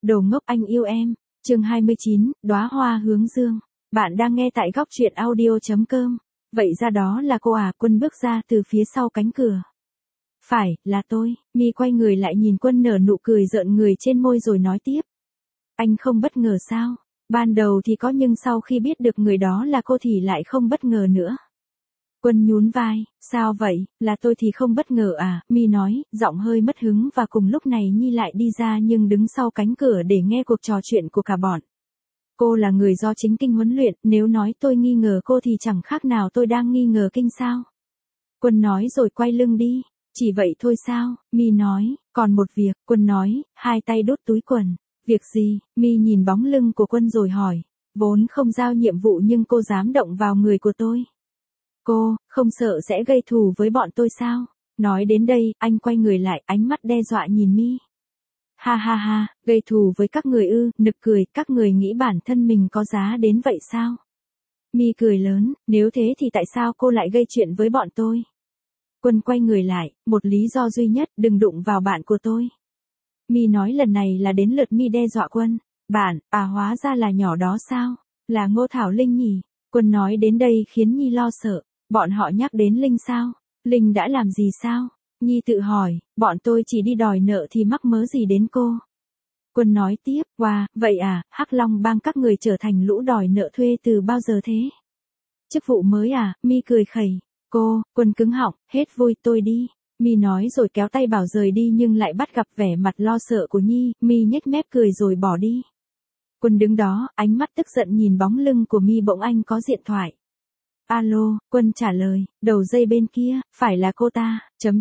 Đồ ngốc anh yêu em. Chương 29, đóa hoa hướng dương. Bạn đang nghe tại góc truyện audio.com. Vậy ra đó là cô à? Quân bước ra từ phía sau cánh cửa. Phải, là tôi. Mi quay người lại nhìn Quân nở nụ cười rợn người trên môi rồi nói tiếp. Anh không bất ngờ sao? Ban đầu thì có nhưng sau khi biết được người đó là cô thì lại không bất ngờ nữa. Quân nhún vai, sao vậy, là tôi thì không bất ngờ à? Mi nói, giọng hơi mất hứng và cùng lúc này Nhi lại đi ra nhưng đứng sau cánh cửa để nghe cuộc trò chuyện của cả bọn. Cô là người do chính kinh huấn luyện, nếu nói tôi nghi ngờ cô thì chẳng khác nào tôi đang nghi ngờ kinh sao. Quân nói rồi quay lưng đi, chỉ vậy thôi sao? Mi nói, còn một việc, Quân nói, hai tay đút túi quần. Việc gì? Mi nhìn bóng lưng của Quân rồi hỏi, vốn không giao nhiệm vụ nhưng cô dám động vào người của tôi. Cô, không sợ sẽ gây thù với bọn tôi sao? Nói đến đây, anh quay người lại, ánh mắt đe dọa nhìn Mi. Ha ha ha, gây thù với các người ư? Nực cười, các người nghĩ bản thân mình có giá đến vậy sao? Mi cười lớn, nếu thế thì tại sao cô lại gây chuyện với bọn tôi? Quân quay người lại, một lý do duy nhất, đừng đụng vào bạn của tôi. Mi nói lần này là đến lượt Mi đe dọa Quân. Bạn, hóa ra là nhỏ đó sao? Là Ngô Thảo Linh nhỉ? Quân nói đến đây khiến Nhi lo sợ. Bọn họ nhắc đến Linh sao? Linh đã làm gì sao? Nhi tự hỏi, bọn tôi chỉ đi đòi nợ thì mắc mớ gì đến cô? Quân nói tiếp, wow, vậy à, Hắc Long Bang các người trở thành lũ đòi nợ thuê từ bao giờ thế? Chức vụ mới à? Mi cười khẩy. Quân cứng họng, hết vui tôi đi. Mi nói rồi kéo tay bảo rời đi nhưng lại bắt gặp vẻ mặt lo sợ của Nhi, Mi nhếch mép cười rồi bỏ đi. Quân đứng đó, ánh mắt tức giận nhìn bóng lưng của Mi bỗng anh có điện thoại. Alo, Quân trả lời, đầu dây bên kia, phải là cô ta,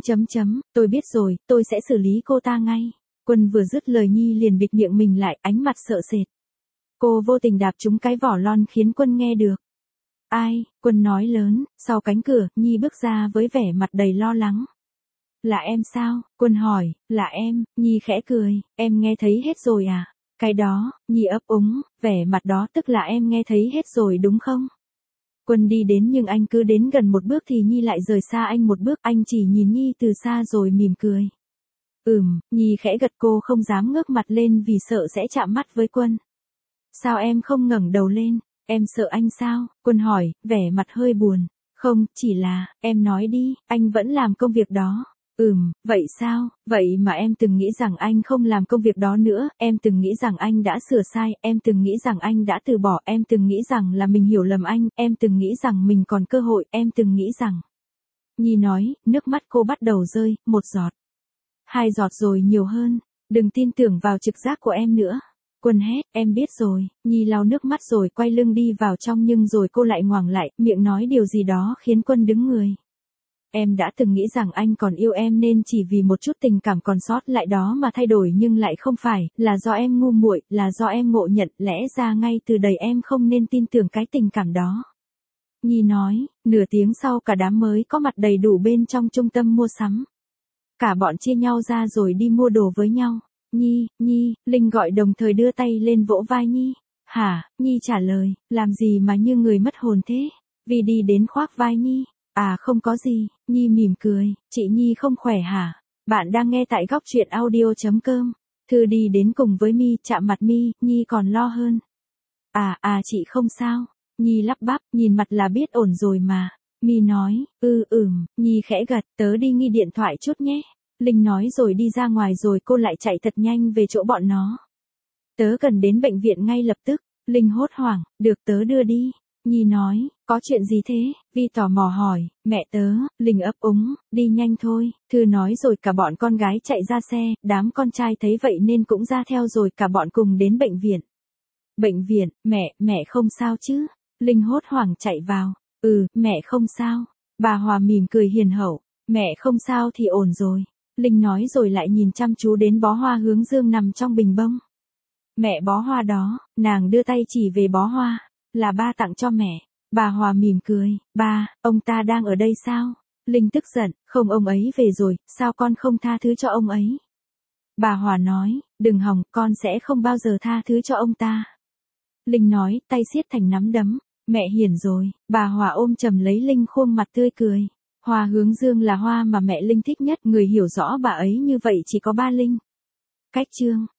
tôi biết rồi, tôi sẽ xử lý cô ta ngay. Quân vừa dứt lời Nhi liền bịt miệng mình lại, ánh mặt sợ sệt. Cô vô tình đạp trúng cái vỏ lon khiến Quân nghe được. Ai? Quân nói lớn, sau cánh cửa, Nhi bước ra với vẻ mặt đầy lo lắng. Là em sao? Quân hỏi, là em, Nhi khẽ cười, em nghe thấy hết rồi à? Cái đó, Nhi ấp úng, vẻ mặt đó tức là em nghe thấy hết rồi đúng không? Quân đi đến nhưng anh cứ đến gần một bước thì Nhi lại rời xa anh một bước, anh chỉ nhìn Nhi từ xa rồi mỉm cười. Nhi khẽ gật, cô không dám ngước mặt lên vì sợ sẽ chạm mắt với Quân. Sao em không ngẩng đầu lên, em sợ anh sao? Quân hỏi, vẻ mặt hơi buồn. Không, chỉ là, em nói đi, anh vẫn làm công việc đó. Vậy sao? Vậy mà em từng nghĩ rằng anh không làm công việc đó nữa, em từng nghĩ rằng anh đã sửa sai, em từng nghĩ rằng anh đã từ bỏ, em từng nghĩ rằng là mình hiểu lầm anh, em từng nghĩ rằng mình còn cơ hội, em từng nghĩ rằng... Nhi nói, nước mắt cô bắt đầu rơi, một giọt. 2 giọt rồi nhiều hơn, đừng tin tưởng vào trực giác của em nữa. Quân hét, em biết rồi, Nhi lau nước mắt rồi quay lưng đi vào trong nhưng rồi cô lại ngoảnh lại, miệng nói điều gì đó khiến Quân đứng người. Em đã từng nghĩ rằng anh còn yêu em nên chỉ vì một chút tình cảm còn sót lại đó mà thay đổi nhưng lại không phải, là do em ngu muội, là do em ngộ nhận, lẽ ra ngay từ đầu em không nên tin tưởng cái tình cảm đó. Nhi nói, nửa tiếng sau cả đám mới có mặt đầy đủ bên trong trung tâm mua sắm. Cả bọn chia nhau ra rồi đi mua đồ với nhau. Nhi, Linh gọi đồng thời đưa tay lên vỗ vai Nhi. Hả? Nhi trả lời, làm gì mà như người mất hồn thế? Vi đi đến khoác vai Nhi. Không có gì, Nhi mỉm cười, chị Nhi không khỏe hả? Bạn đang nghe tại góc truyện audio.com. Thư đi đến cùng với Mi, chạm mặt Mi, Nhi còn lo hơn. Chị không sao. Nhi lắp bắp, nhìn mặt là biết ổn rồi mà. Mi nói, Nhi khẽ gật, tớ đi nghi điện thoại chút nhé. Linh nói rồi đi ra ngoài rồi cô lại chạy thật nhanh về chỗ bọn nó. Tớ cần đến bệnh viện ngay lập tức. Linh hốt hoảng, được tớ đưa đi. Nhi nói, có chuyện gì thế? Vi tò mò hỏi, mẹ tớ. Linh ấp úng, đi nhanh thôi. Thư nói rồi cả bọn con gái chạy ra xe, đám con trai thấy vậy nên cũng ra theo rồi cả bọn cùng đến bệnh viện. Bệnh viện, mẹ không sao chứ? Linh hốt hoảng chạy vào. Mẹ không sao. Bà Hòa mỉm cười hiền hậu, mẹ không sao thì ổn rồi. Linh nói rồi lại nhìn chăm chú đến bó hoa hướng dương nằm trong bình bông. Mẹ bó hoa đó, nàng đưa tay chỉ về bó hoa, là ba tặng cho mẹ. Bà Hòa mỉm cười, ba, ông ta đang ở đây sao? Linh tức giận, không ông ấy về rồi, sao con không tha thứ cho ông ấy? Bà Hòa nói, đừng hòng, con sẽ không bao giờ tha thứ cho ông ta. Linh nói, tay siết thành nắm đấm, mẹ hiền rồi. Bà Hòa ôm chầm lấy Linh khuôn mặt tươi cười. Hoa hướng dương là hoa mà mẹ Linh thích nhất, người hiểu rõ bà ấy như vậy chỉ có ba Linh. Cách chương